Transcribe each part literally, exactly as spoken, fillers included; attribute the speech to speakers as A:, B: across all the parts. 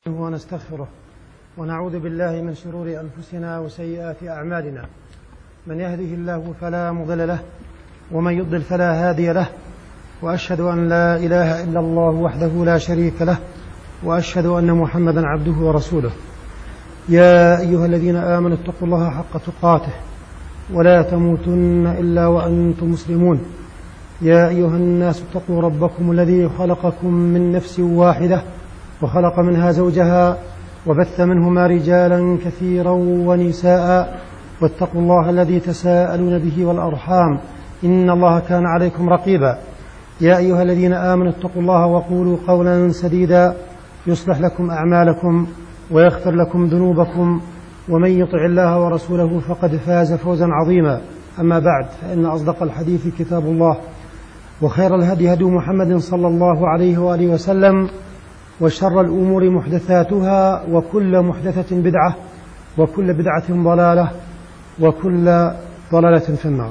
A: ونستغفره ونعوذ بالله من شرور أنفسنا وسيئات أعمالنا. من يهده الله فلا مضل له ومن يضلل فلا هادي له، وأشهد أن لا إله إلا الله وحده لا شريك له، وأشهد أن محمدا عبده ورسوله. يا أيها الذين آمنوا اتقوا الله حق تقاته ولا تموتن إلا وأنتم مسلمون. يا أيها الناس اتقوا ربكم الذي خلقكم من نفس واحدة وخلق منها زوجها وبث منهما رجالا كثيرا ونساء، واتقوا الله الذي تساءلون به والأرحام إن الله كان عليكم رقيبا. يا أيها الذين آمنوا اتقوا الله وقولوا قولا سديدا يصلح لكم أعمالكم ويغفر لكم ذنوبكم، ومن يطع الله ورسوله فقد فاز فوزا عظيما. أما بعد، فإن أصدق الحديث كتاب الله، وخير الهدي هدي محمد صلى الله عليه وآله وسلم، وشر الأمور محدثاتها، وكل محدثة بدعة، وكل بدعة ضلالة، وكل ضلالة في النار.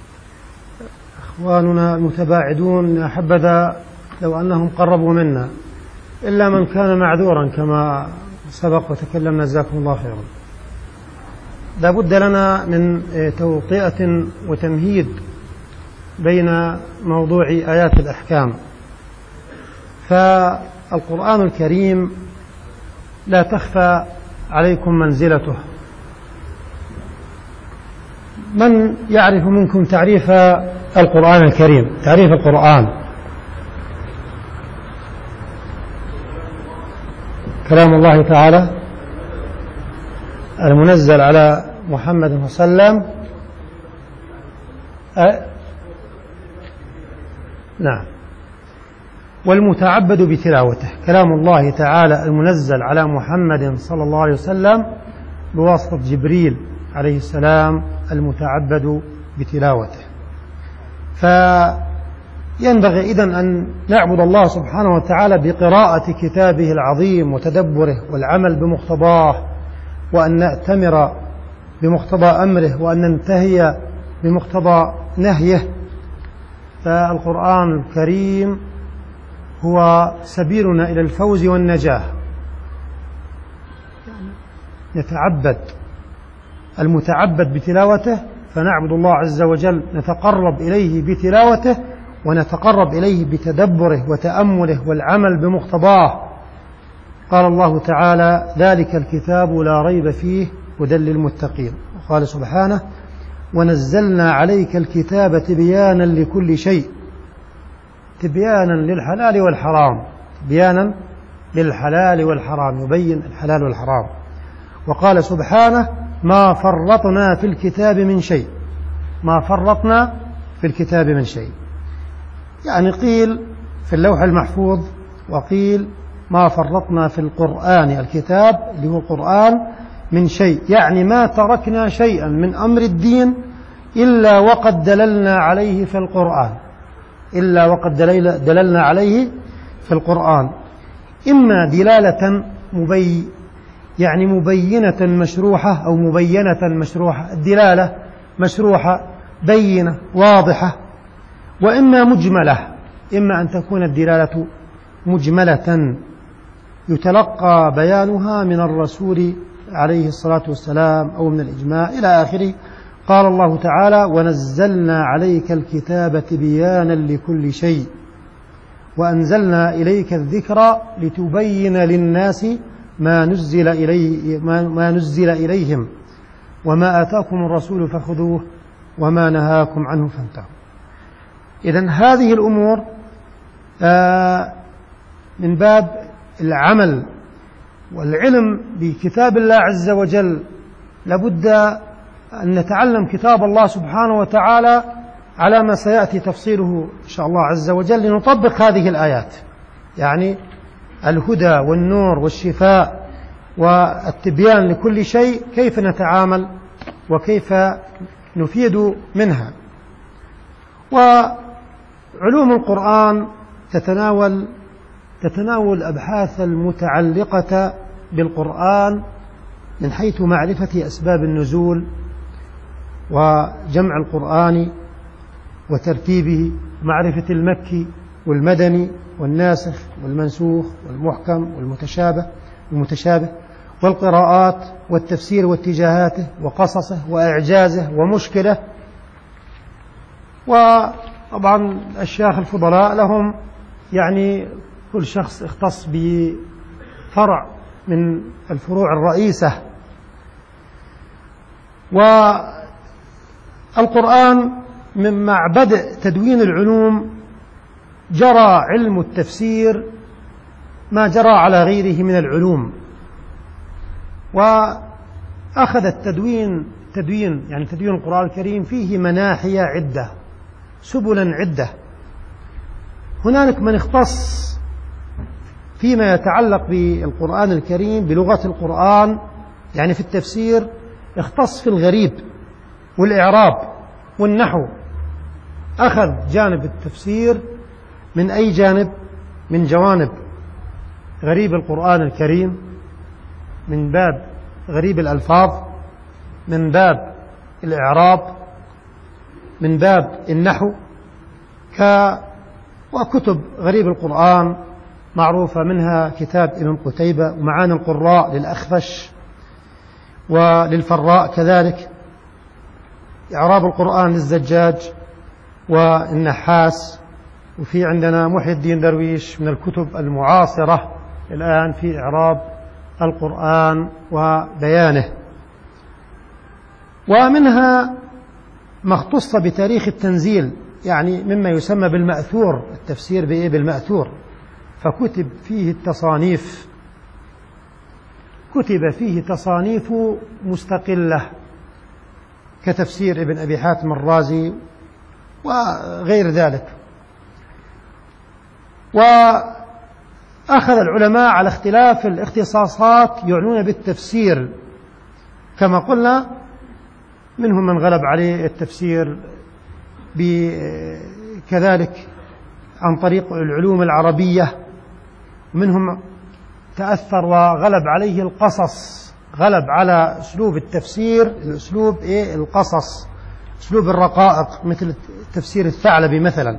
A: إخواننا المتباعدون، حبذا لو أنهم قربوا منا، إلا من كان معذورا كما سبق وتكلمنا، جزاكم الله خيرا. لا بد لنا من توطئة وتمهيد بين موضوع آيات الأحكام. فالقرآن الكريم لا تخفى عليكم منزلته. من يعرف منكم تعريف القرآن الكريم؟ تعريف القرآن: كلام الله تعالى المنزل على محمد صلى الله عليه وسلم. أه؟ نعم. والمتعبد بتلاوته، كلام الله تعالى المنزل على محمد صلى الله عليه وسلم بواسطة جبريل عليه السلام المتعبد بتلاوته. فينبغي إذن أن نعبد الله سبحانه وتعالى بقراءة كتابه العظيم وتدبره والعمل بمقتضاه، وأن نأتمر بمقتضى أمره، وأن ننتهي بمقتضى نهيه. فالقرآن الكريم هو سبيلنا إلى الفوز والنجاة. نتعبد، المتعبد بتلاوته، فنعبد الله عز وجل، نتقرب إليه بتلاوته، ونتقرب إليه بتدبره وتأمله والعمل بمقتضاه. قال الله تعالى: ذلك الكتاب لا ريب فيه هدى للمتقين. وقال سبحانه: ونزلنا عليك الكتاب تبيانا لكل شيء، تبيانا للحلال والحرام، تبيانا للحلال والحرام، يبين الحلال والحرام. وقال سبحانه: ما فرطنا في الكتاب من شيء، ما فرطنا في الكتاب من شيء، يعني قيل في اللوح المحفوظ، وقيل ما فرطنا في القرآن، الكتاب اللي هو القرآن، من شيء، يعني ما تركنا شيئا من أمر الدين إلا وقد دللنا عليه في القرآن، إلا وقد دللنا عليه في القرآن، إما دلالة مبي يعني مبينة مشروحة أو مبينة مشروحة، الدلالة مشروحة بينة واضحة، وإما مجملة، إما أن تكون الدلالة مجملة يتلقى بيانها من الرسول عليه الصلاة والسلام أو من الإجماع إلى آخره. قال الله تعالى: ونزلنا عليك الكتاب تبيانا لكل شيء وأنزلنا إليك الذكر لتبين للناس ما نزل إليه ما نزل إليهم وما آتاكم الرسول فخذوه وما نهاكم عنه فانتهوا. إذن هذه الأمور من باب العمل والعلم بكتاب الله عز وجل. لابد أن نتعلم كتاب الله سبحانه وتعالى على ما سيأتي تفصيله إن شاء الله عز وجل، لنطبق هذه الآيات، يعني الهدى والنور والشفاء والتبيان لكل شيء، كيف نتعامل وكيف نفيد منها. وعلوم القرآن تتناول تتناول الأبحاث المتعلقة بالقرآن من حيث معرفة أسباب النزول وجمع القرآن وترتيبه، معرفة المكي والمدني والناسخ والمنسوخ والمحكم والمتشابه، المتشابه، والقراءات والتفسير واتجاهاته وقصصه وإعجازه ومشكله. وطبعا الشيخ الفضلاء لهم يعني كل شخص اختص بفرع من الفروع الرئيسة. والقرآن من مع بدء تدوين العلوم جرى علم التفسير ما جرى على غيره من العلوم، وأخذ التدوين تدوين يعني تدوين القرآن الكريم فيه مناحي عدة، سبلا عدة. هنالك من اختص فيما يتعلق بالقرآن الكريم بلغة القرآن، يعني في التفسير اختص في الغريب والإعراب والنحو، أخذ جانب التفسير من أي جانب؟ من جوانب غريب القرآن الكريم، من باب غريب الألفاظ، من باب الإعراب، من باب النحو، ك وكتب غريب القرآن معروفة، منها كتاب ابن قتيبة ومعاني القراء للأخفش وللفراء، كذلك إعراب القرآن للزجاج والنحاس. وفي عندنا محي الدين درويش من الكتب المعاصرة الآن في إعراب القرآن وبيانه. ومنها ما اختص بتاريخ التنزيل، يعني مما يسمى بالمأثور، التفسير بإيه؟ بالمأثور، فكتب فيه التصانيف، كتب فيه تصانيف مستقلة كتفسير ابن أبي حاتم الرازي وغير ذلك. وأخذ العلماء على اختلاف الاختصاصات يعنون بالتفسير، كما قلنا منهم من غلب عليه التفسير كذلك عن طريق العلوم العربية، منهم تأثر وغلب عليه القصص، غلب على أسلوب التفسير الأسلوب إيه؟ القصص، أسلوب الرقائق، مثل تفسير الثعلبي مثلا.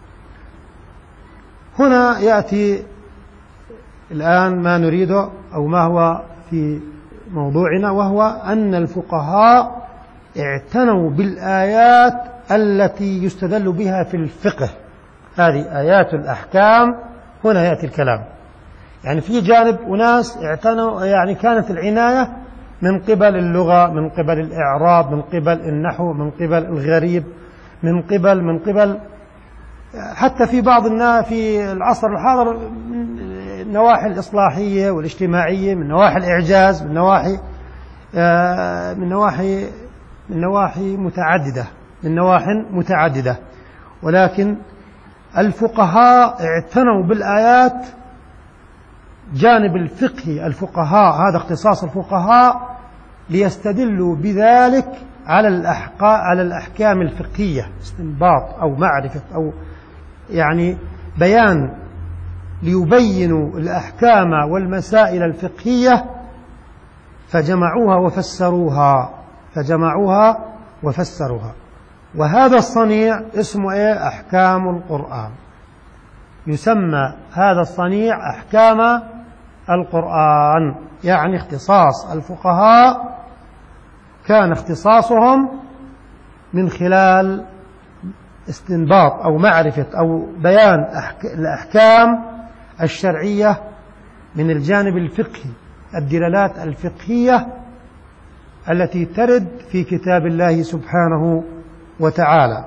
A: هنا يأتي الآن ما نريده أو ما هو في موضوعنا، وهو أن الفقهاء اعتنوا بالآيات التي يستدل بها في الفقه، هذه آيات الأحكام. هنا يأتي الكلام، يعني في جانب أناس اعتنوا، يعني كانت العناية من قبل اللغة، من قبل الإعراب، من قبل النحو، من قبل الغريب، من قبل من قبل حتى في بعض الناس في العصر الحاضر من النواحي الإصلاحية والاجتماعية، من نواحي الإعجاز، من نواحي من نواحي من نواحي متعددة من نواحي متعددة ولكن الفقهاء اعتنوا بالآيات جانب الفقه. الفقهاء هذا اختصاص الفقهاء، ليستدلوا بذلك على الأحقاء على الأحكام الفقهية، استنباط أو معرفة أو يعني بيان، ليبينوا الأحكام والمسائل الفقهية، فجمعوها وفسروها فجمعوها وفسروها وهذا الصنيع اسمه إيه؟ أحكام القرآن. يسمى هذا الصنيع أحكام القرآن، يعني اختصاص الفقهاء كان اختصاصهم من خلال استنباط أو معرفة أو بيان الأحكام الشرعية من الجانب الفقهي، الدلالات الفقهية التي ترد في كتاب الله سبحانه وتعالى.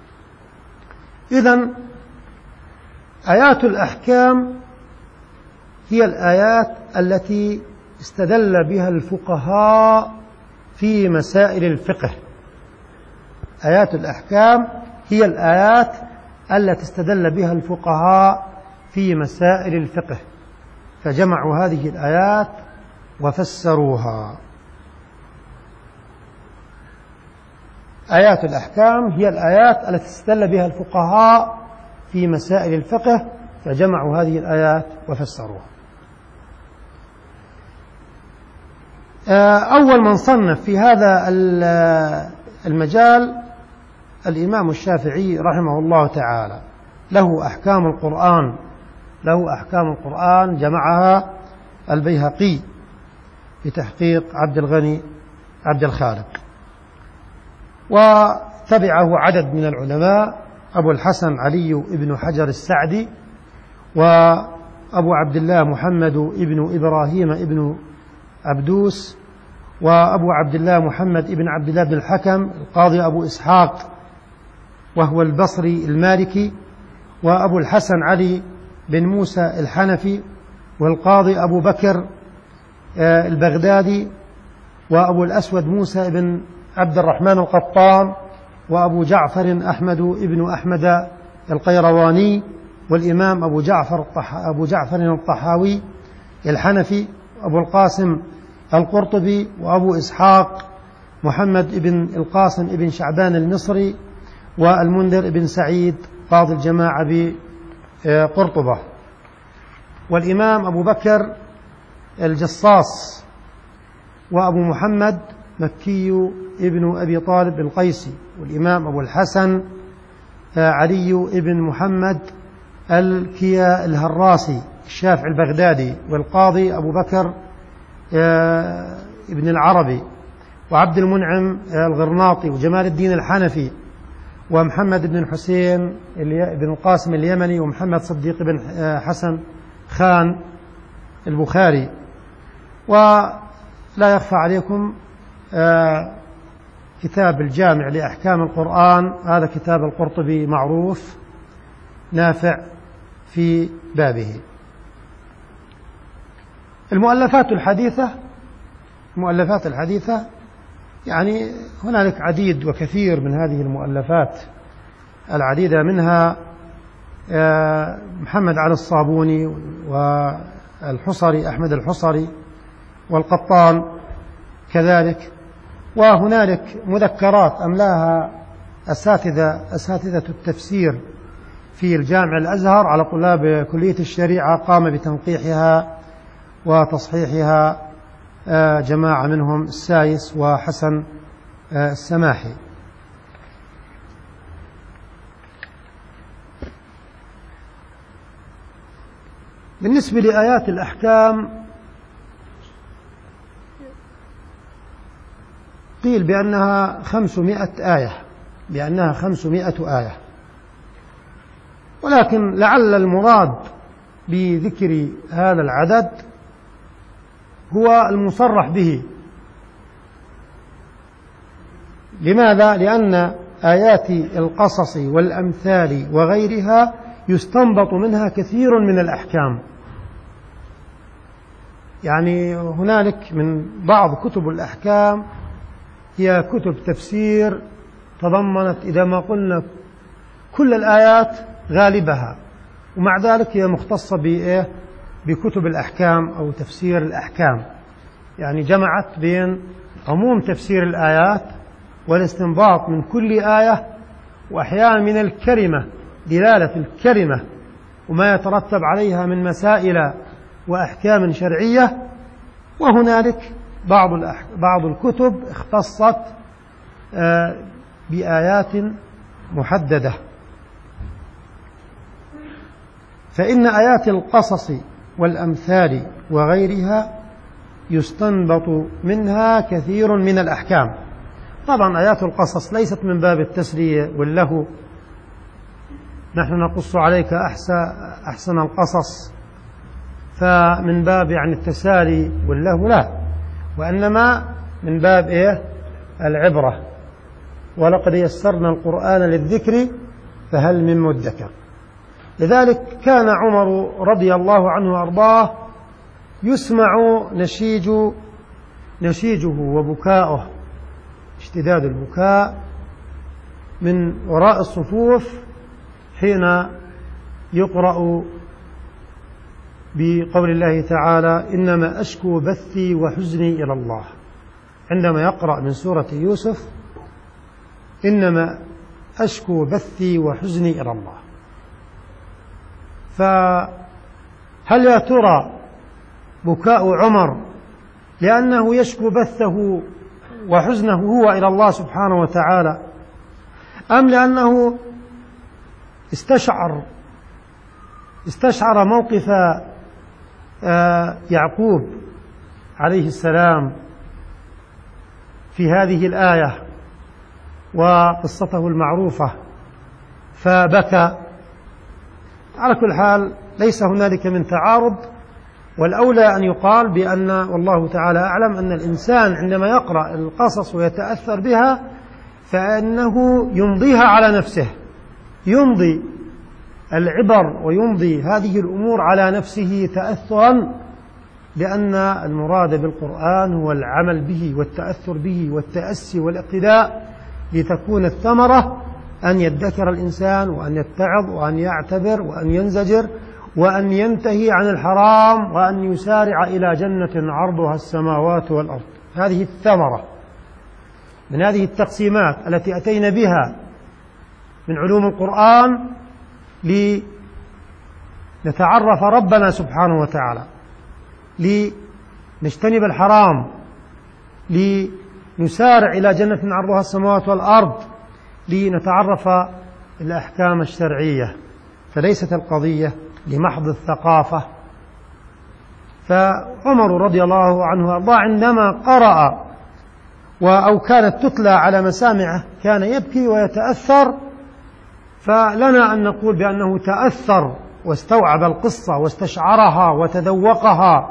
A: إذن آيات الأحكام هي الآيات التي استدل بها الفقهاء في مسائل الفقه. آيات الأحكام هي الآيات التي استدل بها الفقهاء في مسائل الفقه، فجمعوا هذه الآيات وفسروها. آيات الأحكام هي الآيات التي استدل بها الفقهاء في مسائل الفقه، فجمعوا هذه الآيات وفسروها. أول من صنف في هذا المجال الإمام الشافعي رحمه الله تعالى، له أحكام القرآن له أحكام القرآن جمعها البيهقي بتحقيق عبد الغني عبد الخالق. وتبعه عدد من العلماء: أبو الحسن علي بن حجر السعدي، وأبو عبد الله محمد بن إبراهيم بن عبدوس، وأبو عبد الله محمد بن عبد الله بن الحكم، القاضي أبو إسحاق وهو البصري المالكي، وأبو الحسن علي بن موسى الحنفي، والقاضي أبو بكر البغدادي، وأبو الأسود موسى بن عبد الرحمن القطان، وأبو جعفر أحمد بن أحمد القيرواني، والإمام أبو جعفر أبو جعفر الطحاوي الحنفي، أبو القاسم القرطبي، وأبو إسحاق محمد بن القاسم بن شعبان المصري، والمنذر بن سعيد قاضي الجماعة بقرطبة، والإمام أبو بكر الجصاص، وأبو محمد مكي ابن أبي طالب القيسي، والإمام أبو الحسن علي بن محمد الكيا الهراسي الشافعي البغدادي، والقاضي أبو بكر ابن العربي، وعبد المنعم الغرناطي، وجمال الدين الحنفي، ومحمد بن الحسين بن القاسم اليمني، ومحمد صديق بن حسن خان البخاري. ولا يخفى عليكم كتاب الجامع لأحكام القرآن، هذا كتاب القرطبي معروف نافع في بابه. المؤلفات الحديثة المؤلفات الحديثة يعني هنالك عديد وكثير من هذه المؤلفات العديدة، منها محمد علي الصابوني والحصري أحمد الحصري والقطان كذلك، وهنالك مذكرات أملاها أساتذة أساتذة التفسير في الجامع الأزهر على طلاب كلية الشريعة، قام بتنقيحها وتصحيحها جماعة منهم السايس وحسن السماحي. بالنسبة لآيات الأحكام قيل بأنها خمسمائة آية بأنها خمسمائة آية، ولكن لعل المراد بذكر هذا العدد هو المصرح به. لماذا؟ لأن آيات القصص والأمثال وغيرها يستنبط منها كثير من الأحكام. يعني هنالك من بعض كتب الأحكام هي كتب تفسير تضمنت إذا ما قلنا كل الآيات غالبها، ومع ذلك هي مختصة بإيه؟ بكتب الأحكام أو تفسير الأحكام، يعني جمعت بين عموم تفسير الآيات والاستنباط من كل آية، وأحيانا من الكلمة، دلالة الكلمة وما يترتب عليها من مسائل وأحكام شرعية. وهنالك بعض بعض الكتب اختصت بآيات محددة. فإن آيات القصص والأمثال وغيرها يستنبط منها كثير من الأحكام. طبعا آيات القصص ليست من باب التسلية واللهو، نحن نقص عليك أحسن القصص فمن باب يعني التسالي واللهو، لا، وإنما من باب إيه؟ العبرة. ولقد يسرنا القرآن للذكر فهل من مدكر. لذلك كان عمر رضي الله عنه وأرضاه يسمع نشيج نشيجه وبكاؤه، اشتداد البكاء من وراء الصفوف حين يقرأ بقول الله تعالى: إنما أشكو بثي وحزني إلى الله. عندما يقرأ من سورة يوسف: إنما أشكو بثي وحزني إلى الله. فهل يا ترى بكاء عمر لأنه يشكو بثه وحزنه هو إلى الله سبحانه وتعالى، أم لأنه استشعر استشعر موقف يعقوب عليه السلام في هذه الآية وقصته المعروفة فبكى. على كل حال ليس هنالك من تعارض، والأولى أن يقال بأن والله تعالى أعلم أن الإنسان عندما يقرأ القصص ويتأثر بها فإنه يمضيها على نفسه، يمضي العبر ويمضي هذه الأمور على نفسه تأثرا، لأن المراد بالقرآن هو العمل به والتأثر به والتأسي والاقتداء، لتكون الثمرة أن يدكر الإنسان وأن يتعظ وأن يعتبر وأن ينزجر وأن ينتهي عن الحرام وأن يسارع إلى جنة عرضها السماوات والأرض. هذه الثمرة من هذه التقسيمات التي أتينا بها من علوم القرآن لنتعرف ربنا سبحانه وتعالى، لنجتنب الحرام، لنسارع إلى جنة عرضها السماوات والأرض، لنتعرف الأحكام الشرعية. فليست القضية لمحض الثقافة. فعمر رضي الله عنه وارضاه عندما قرأ أو كانت تتلى على مسامعه كان يبكي ويتأثر، فلنا أن نقول بأنه تأثر واستوعب القصة واستشعرها وتذوقها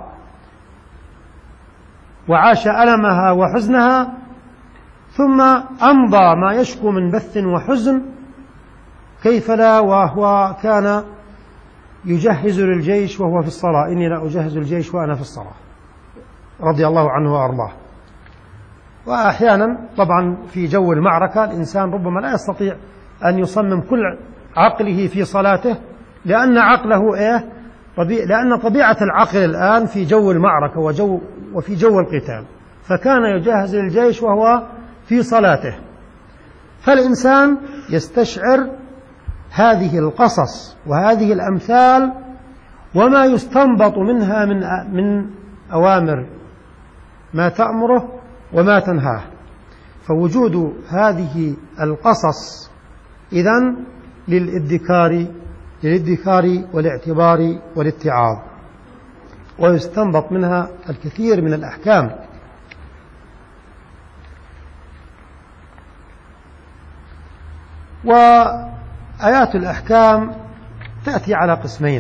A: وعاش ألمها وحزنها، ثم أمضى ما يشكو من بث وحزن. كيف لا وهو كان يجهز للجيش وهو في الصلاة، إني لا أجهز الجيش وأنا في الصلاة، رضي الله عنه وأرضاه. وأحيانا طبعا في جو المعركة الإنسان ربما لا يستطيع أن يصمم كل عقله في صلاته، لأن عقله إيه؟ لأن طبيعة العقل الآن في جو المعركة وجو وفي جو القتال، فكان يجهز للجيش وهو في صلاته. فالإنسان يستشعر هذه القصص وهذه الأمثال وما يستنبط منها من من أوامر ما تأمره وما تنهاه. فوجود هذه القصص إذن للادكار للادكار والاعتبار والاتعاظ، ويستنبط منها الكثير من الأحكام. وآيات الأحكام تأتي على قسمين: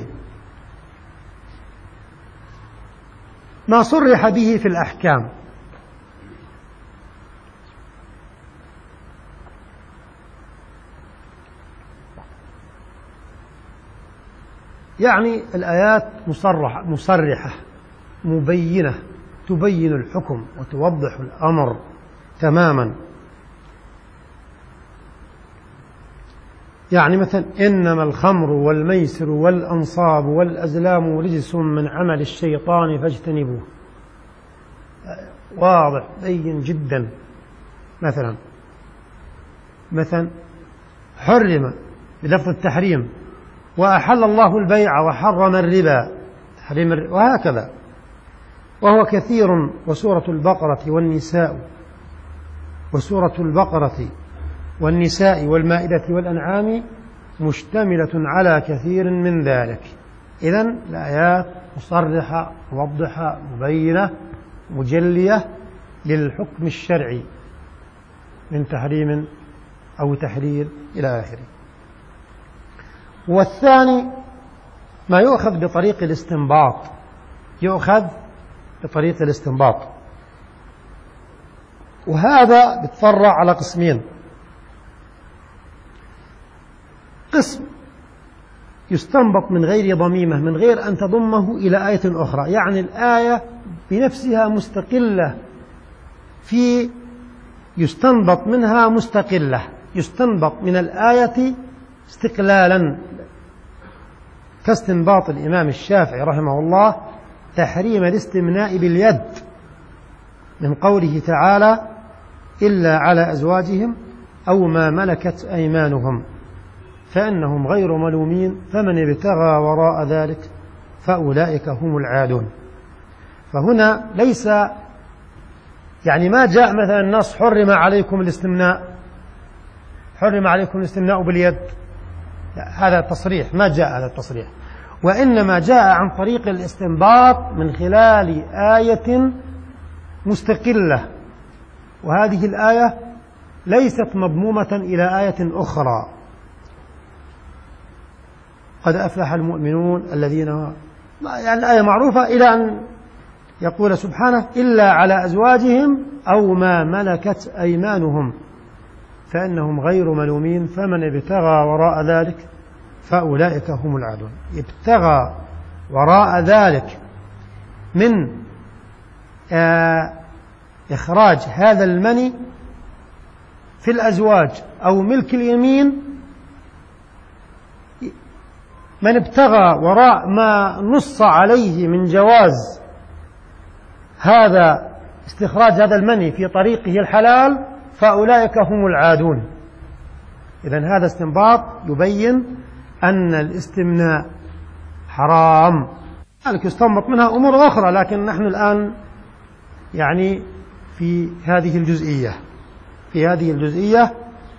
A: ما صرح به في الأحكام، يعني الآيات مصرحة, مصرحة مبينة تبين الحكم وتوضح الأمر تماما. يعني مثلا إنما الخمر والميسر والأنصاب والأزلام رجس من عمل الشيطان فاجتنبوه، واضح بين جدا. مثلا مثلا حرم بلفظ التحريم، وأحل الله البيع وحرم الربا، تحريم الربا، وهكذا. وهو كثير. وسورة البقرة والنساء وسورة البقرة والنساء والمائدة والأنعام مشتملة على كثير من ذلك. إذن الآيات مصرحة موضحة مبينة مجلية للحكم الشرعي من تحريم أو تحليل إلى آخره. والثاني ما يؤخذ بطريق الاستنباط، يؤخذ بطريق الاستنباط، وهذا بيتفرع على قسمين: قسم يستنبط من غير ضميمة، من غير أن تضمه إلى آية أخرى، يعني الآية بنفسها مستقلة، في يستنبط منها مستقلة، يستنبط من الآية استقلالا، كاستنباط الإمام الشافعي رحمه الله تحريم الاستمناء باليد من قوله تعالى: إلا على أزواجهم أو ما ملكت أيمانهم فإنهم غير ملومين فمن ابتغى وراء ذلك فأولئك هم العادون. فهنا ليس يعني ما جاء مثلا النص حرم عليكم الاستمناء حرم عليكم الاستمناء باليد، هذا تصريح، ما جاء هذا التصريح. وإنما جاء عن طريق الاستنباط من خلال آية مستقلة، وهذه الآية ليست مضمومة إلى آية أخرى. قد أفلح المؤمنون الذين، يعني الآية معروفة إلى أن يقول سبحانه إلا على أزواجهم أو ما ملكت أيمانهم فإنهم غير ملومين فمن ابتغى وراء ذلك فأولئك هم العادون. ابتغى وراء ذلك من آه إخراج هذا المني في الأزواج أو ملك اليمين، من ابتغى وراء ما نص عليه من جواز هذا استخراج هذا المني في طريقه الحلال فأولئك هم العادون. إذن هذا استنباط يبين أن الاستمناء حرام. ذلك يستنبط منها أمور أخرى، لكن نحن الآن يعني في هذه الجزئية في هذه الجزئية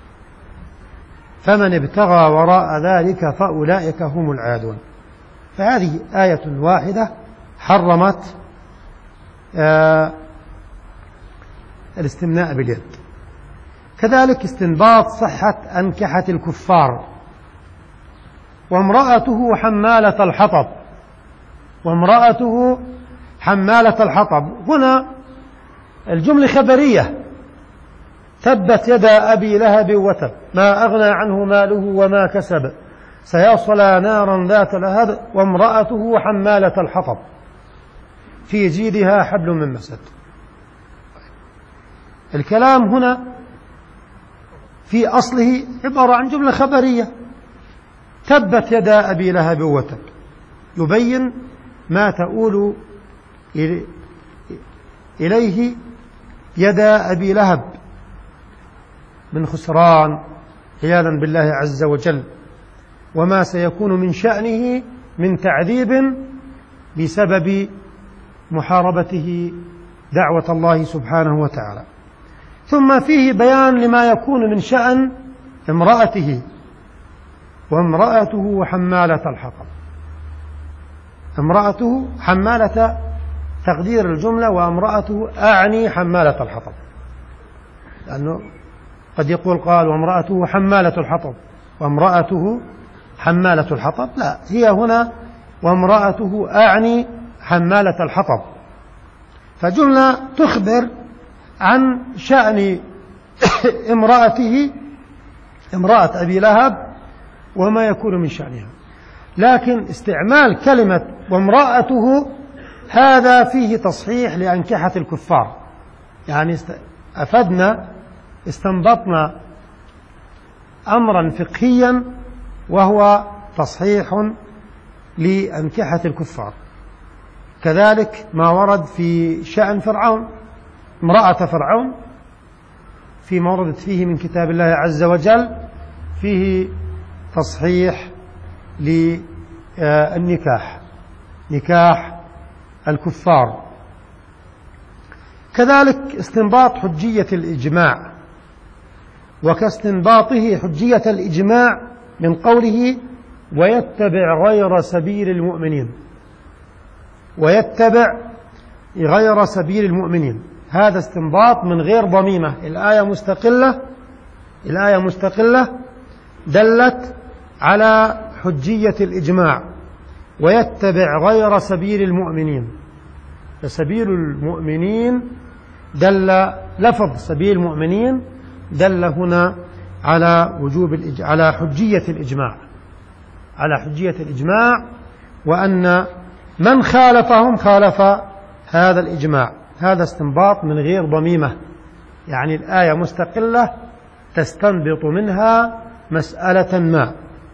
A: فمن ابتغى وراء ذلك فأولئك هم العادون. فهذه آية واحدة حرمت آه الاستمناء باليد. كذلك استنباط صحة أنكحة الكفار. وامرأته حمالة الحطب وامرأته حمالة الحطب هنا الجملة خبرية، تبت يدا أبي لهب وتب ما أغنى عنه ماله وما كسب سيصلى نارا ذات لهب وامرأته حمالة الحطب في جيدها حبل من مسد. الكلام هنا في أصله عبارة عن جملة خبرية، تبت يدا أبي لهب وتب، يبين ما تؤول إليه يدا أبي لهب من خسران عياذا بالله عز وجل، وما سيكون من شأنه من تعذيب بسبب محاربته دعوة الله سبحانه وتعالى. ثم فيه بيان لما يكون من شأن امرأته، وامرأته حمالة الحطب. امرأته حمالة تقدير الجملة، وامرأته أعني حمالة الحطب، لأنه قد يقول قال وامرأته حمالة الحطب وامرأته حمالة الحطب، لا، هي هنا وامرأته أعني حمالة الحطب، فجملة تخبر عن شأن امرأته امرأة أبي لهب وما يكون من شأنها. لكن استعمال كلمة وامرأته هذا فيه تصحيح لأنكحة الكفار، يعني أفدنا استنبطنا أمرا فقهيا وهو تصحيح لأنكحة الكفار. كذلك ما ورد في شأن فرعون، امرأة فرعون فيما وردت فيه من كتاب الله عز وجل فيه تصحيح للنكاح، نكاح الكفار. كذلك استنباط حجية الإجماع، وكاستنباطه حجية الإجماع من قوله ويتبع غير سبيل المؤمنين، ويتبع غير سبيل المؤمنين، هذا استنباط من غير ضميمة. الآية مستقلة الآية مستقلة دلت على حجية الإجماع، ويتبع غير سبيل المؤمنين، فسبيل المؤمنين دل لفظ سبيل المؤمنين دل هنا على وجوب الإج... على حجية الإجماع على حجية الإجماع وأن من خالفهم خالف هذا الإجماع. هذا استنباط من غير ضميمة، يعني الآية مستقلة تستنبط منها مسألة ما.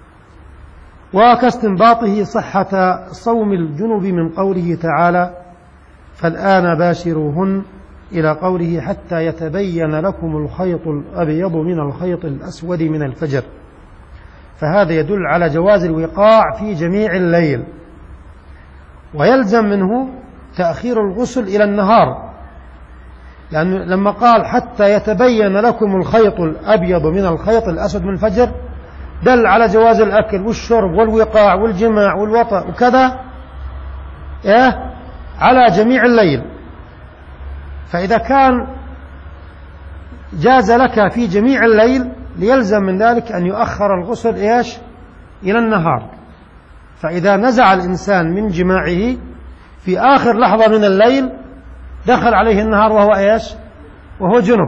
A: وكاستنباطه صحة صوم الجنب من قوله تعالى فالآن باشروهن إلى قوله حتى يتبين لكم الخيط الأبيض من الخيط الأسود من الفجر، فهذا يدل على جواز الوقاع في جميع الليل، ويلزم منه تأخير الغسل إلى النهار، لأنه لما قال حتى يتبين لكم الخيط الأبيض من الخيط الأسود من الفجر دل على جواز الأكل والشرب والوقاع والجماع والوطأ وكذا إيه على جميع الليل. فإذا كان جاز لك في جميع الليل ليلزم من ذلك أن يؤخر الغسل إيش إلى النهار. فإذا نزع الإنسان من جماعه في آخر لحظة من الليل دخل عليه النهار وهو إيش وهو جنب.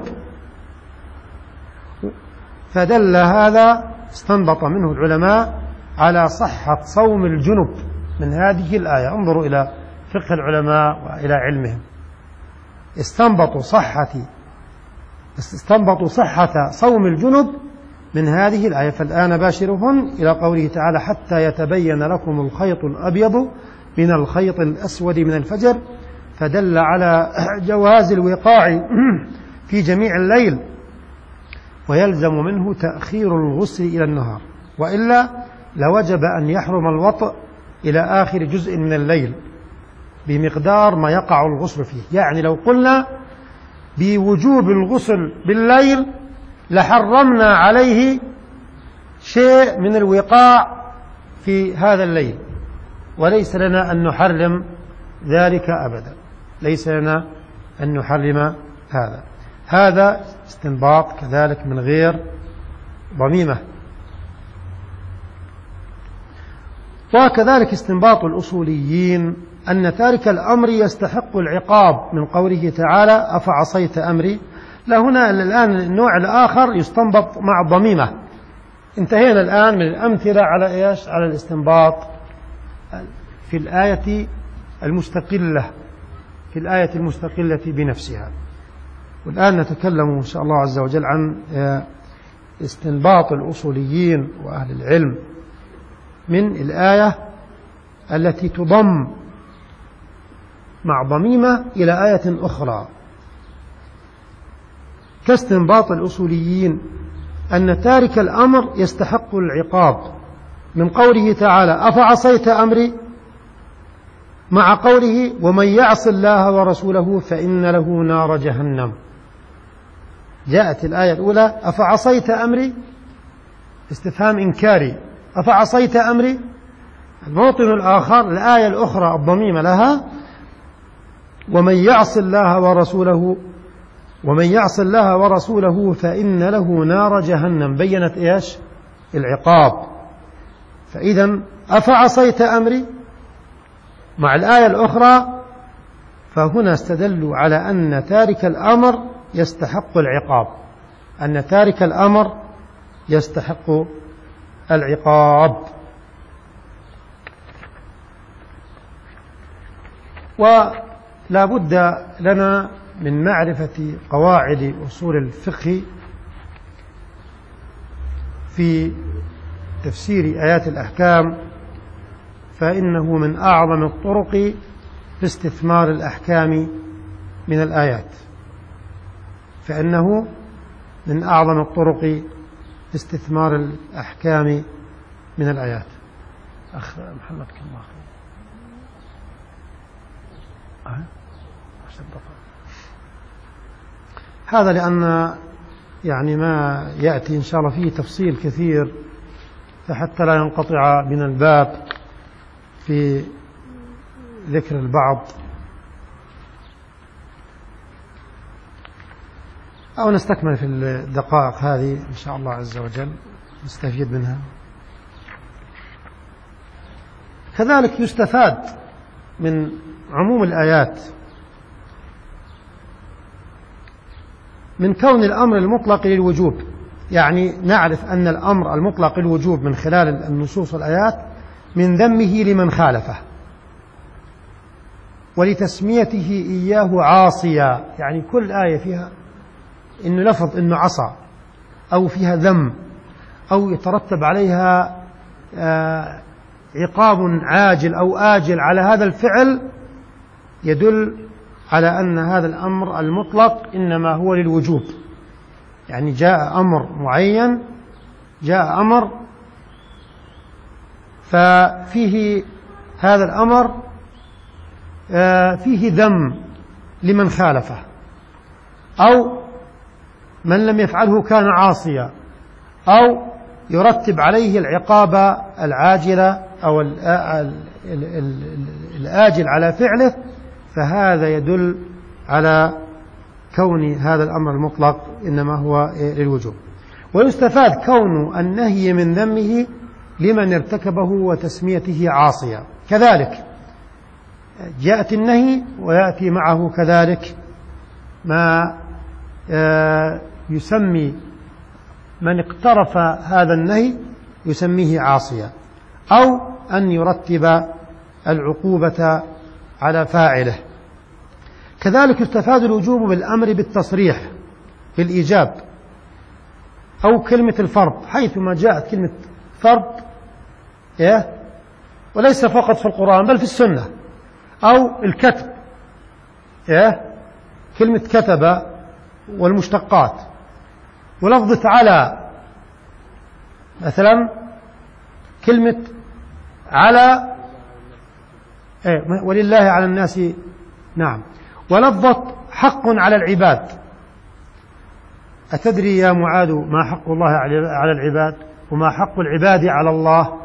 A: فدل هذا استنبط منه العلماء على صحة صوم الجنب من هذه الآية. انظروا إلى فقه العلماء وإلى علمهم، استنبطوا صحة استنبطوا صحة صوم الجنب من هذه الآية. فالآن باشرهن إلى قوله تعالى حتى يتبين لكم الخيط الأبيض من الخيط الأسود من الفجر، فدل على جواز الوقاع في جميع الليل، ويلزم منه تأخير الغسل إلى النهار، وإلا لوجب أن يحرم الوطء إلى آخر جزء من الليل بمقدار ما يقع الغسل فيه. يعني لو قلنا بوجوب الغسل بالليل لحرمنا عليه شيء من الوقاع في هذا الليل، وليس لنا أن نحرم ذلك أبدا، ليس لنا أن نحرم هذا. هذا استنباط كذلك من غير ضميمة. وكذلك استنباط الأصوليين أن تارك الأمر يستحق العقاب من قوله تعالى أفعصيت أمري. لهنا الآن النوع الآخر يستنبط مع الضميمة. انتهينا الآن من الأمثلة على إيش على الاستنباط في الآية المستقلة في الآية المستقلة بنفسها. والآن نتكلم إن شاء الله عز وجل عن استنباط الأصوليين وأهل العلم من الآية التي تضم مع ضميمة إلى آية أخرى. كاستنباط الأصوليين أن تارك الأمر يستحق العقاب من قوله تعالى أفعصيت أمري، مع قوله ومن يعص الله ورسوله فإن له نار جهنم. جاءت الآية الأولى أفعصيت أمري استفهام إنكاري، أفعصيت أمري. الموطن الآخر الآية الأخرى الضميمة لها ومن يعص الله ورسوله ومن يعص الله ورسوله فإن له نار جهنم، بينت إيش العقاب. فإذا أفعصيت أمري مع الآية الأخرى، فهنا استدلوا على أن تارك الأمر يستحق العقاب، أن تارك الأمر يستحق العقاب. ولا بد لنا من معرفة قواعد أصول الفقه في تفسير آيات الأحكام، فإنه من أعظم الطرق في استثمار الأحكام من الآيات فإنه من أعظم الطرق في استثمار الأحكام من الآيات. أخ محمد كم أخي أه؟ هذا لأن يعني ما يأتي إن شاء الله فيه تفصيل كثير، فحتى لا ينقطع من الباب في ذكر البعض أو نستكمل في الدقائق هذه إن شاء الله عز وجل نستفيد منها. كذلك يستفاد من عموم الآيات من كون الأمر المطلق للوجوب، يعني نعرف أن الأمر المطلق للوجوب من خلال النصوص والآيات من ذمه لمن خالفه، ولتسميته إياه عاصيا، يعني كل آية فيها إنه لفظ إنه عصى أو فيها ذم أو يترتب عليها عقاب عاجل أو آجل على هذا الفعل، يدل على أن هذا الأمر المطلق إنما هو للوجوب. يعني جاء أمر معين، جاء أمر ففيه هذا الأمر فيه ذم لمن خالفه، أو من لم يفعله كان عاصيا، أو يرتب عليه العقاب العاجل أو الآجل على فعله، فهذا يدل على كون هذا الأمر المطلق إنما هو للوجوب. ويستفاد كون النهي من ذمه لمن ارتكبه وتسميته عاصيا. كذلك جاءت النهي ويأتي معه كذلك ما يسمي من اقترف هذا النهي يسميه عاصيا، أو أن يرتب العقوبة على فاعله. كذلك يستفاد الوجوب بالأمر بالتصريح بالإيجاب، أو كلمة الفرض، حيثما جاءت كلمة فرض وليس فقط في القرآن بل في السنة، أو الكتب كلمة كتب والمشتقات، ولفظة على مثلا كلمة على ولله على الناس، نعم، ولفظة حق على العباد. أتدري يا معاذ ما حق الله على العباد وما حق العباد على الله؟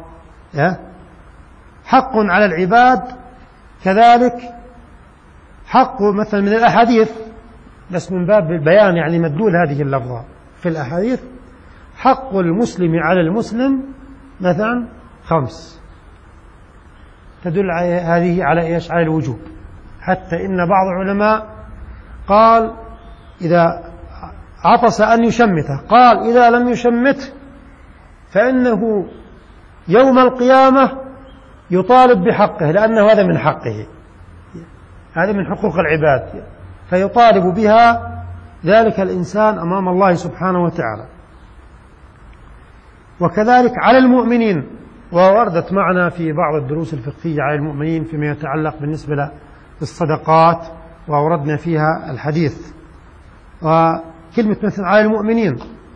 A: حق على العباد كذلك حق مثلا من الأحاديث، بس من باب البيان يعني مدلول هذه اللفظة في الأحاديث، حق المسلم على المسلم مثلا خمس، تدل هذه على إيش؟ على الوجوب. حتى إن بعض العلماء قال إذا عطس أن يشمته، قال إذا لم يشمته فإنه يوم القيامة يطالب بحقه، لأنه هذا من حقه، هذا من حقوق العباد، فيطالب بها ذلك الإنسان أمام الله سبحانه وتعالى. وكذلك على المؤمنين، ووردت معنا في بعض الدروس الفقهية على المؤمنين فيما يتعلق بالنسبة للصدقات، وأوردنا فيها الحديث. وكلمة مثل على المؤمنين،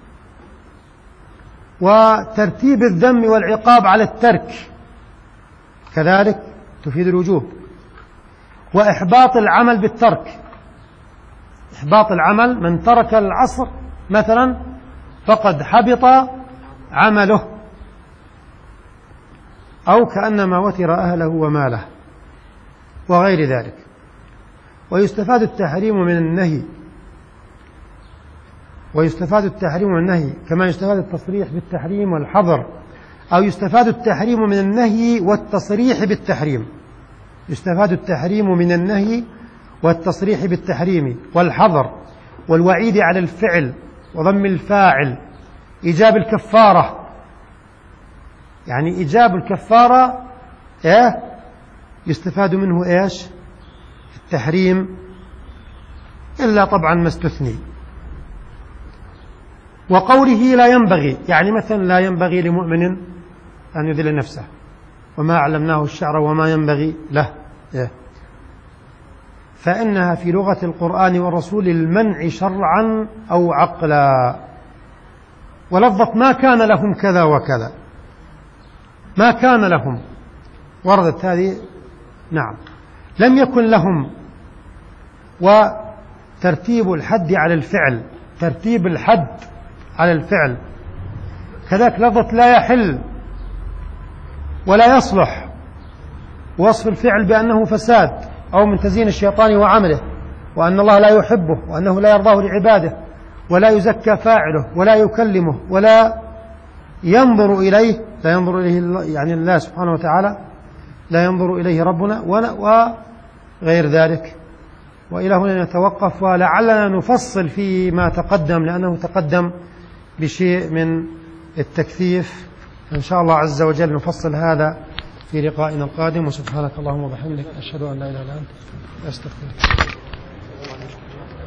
A: وترتيب الذم والعقاب على الترك كذلك تفيد الوجوب. وإحباط العمل بالترك، إحباط العمل، من ترك العصر مثلا فقد حبط عمله، أو كأنما وتر أهله وماله وغير ذلك. ويستفاد التحريم من النهي، ويستفاد التحريم من النهي كما يستفاد التصريح بالتحريم والحظر، أو يستفاد التحريم من النهي والتصريح بالتحريم. يستفاد التحريم من النهي والتصريح بالتحريم والحظر والوعيد على الفعل وضم الفاعل، إيجاب الكفارة، يعني إيجاب الكفارة إيه؟ يستفاد منه إيش؟ التحريم، إلا طبعا ما استثني. وقوله لا ينبغي، يعني مثلا لا ينبغي لمؤمن أن يذل نفسه، وما علمناه الشعر وما ينبغي له إيه؟ فإنها في لغة القرآن والرسول المنع شرعا أو عقلا. ولفظة ما كان لهم كذا وكذا، ما كان لهم وردت هذه، نعم، لم يكن لهم. وترتيب الحد على الفعل، ترتيب الحد على الفعل. كذلك لفظة لا يحل ولا يصلح، وصف الفعل بأنه فساد أو من تزيين الشيطان وعمله، وأن الله لا يحبه، وأنه لا يرضاه لعباده، ولا يزكى فاعله، ولا يكلمه، ولا ينظر إليه، لا ينظر إليه يعني الله سبحانه وتعالى، لا ينظر إليه ربنا، وغير ذلك. وإلى هنا نتوقف، ولعلنا نفصل فيما تقدم، لأنه تقدم بشيء من التكثيف. إن شاء الله عز وجل نفصل هذا في لقائنا القادم. وسبحانك اللهم وبحمدك، أشهد أن لا إله إلا أنت، أستغفرك.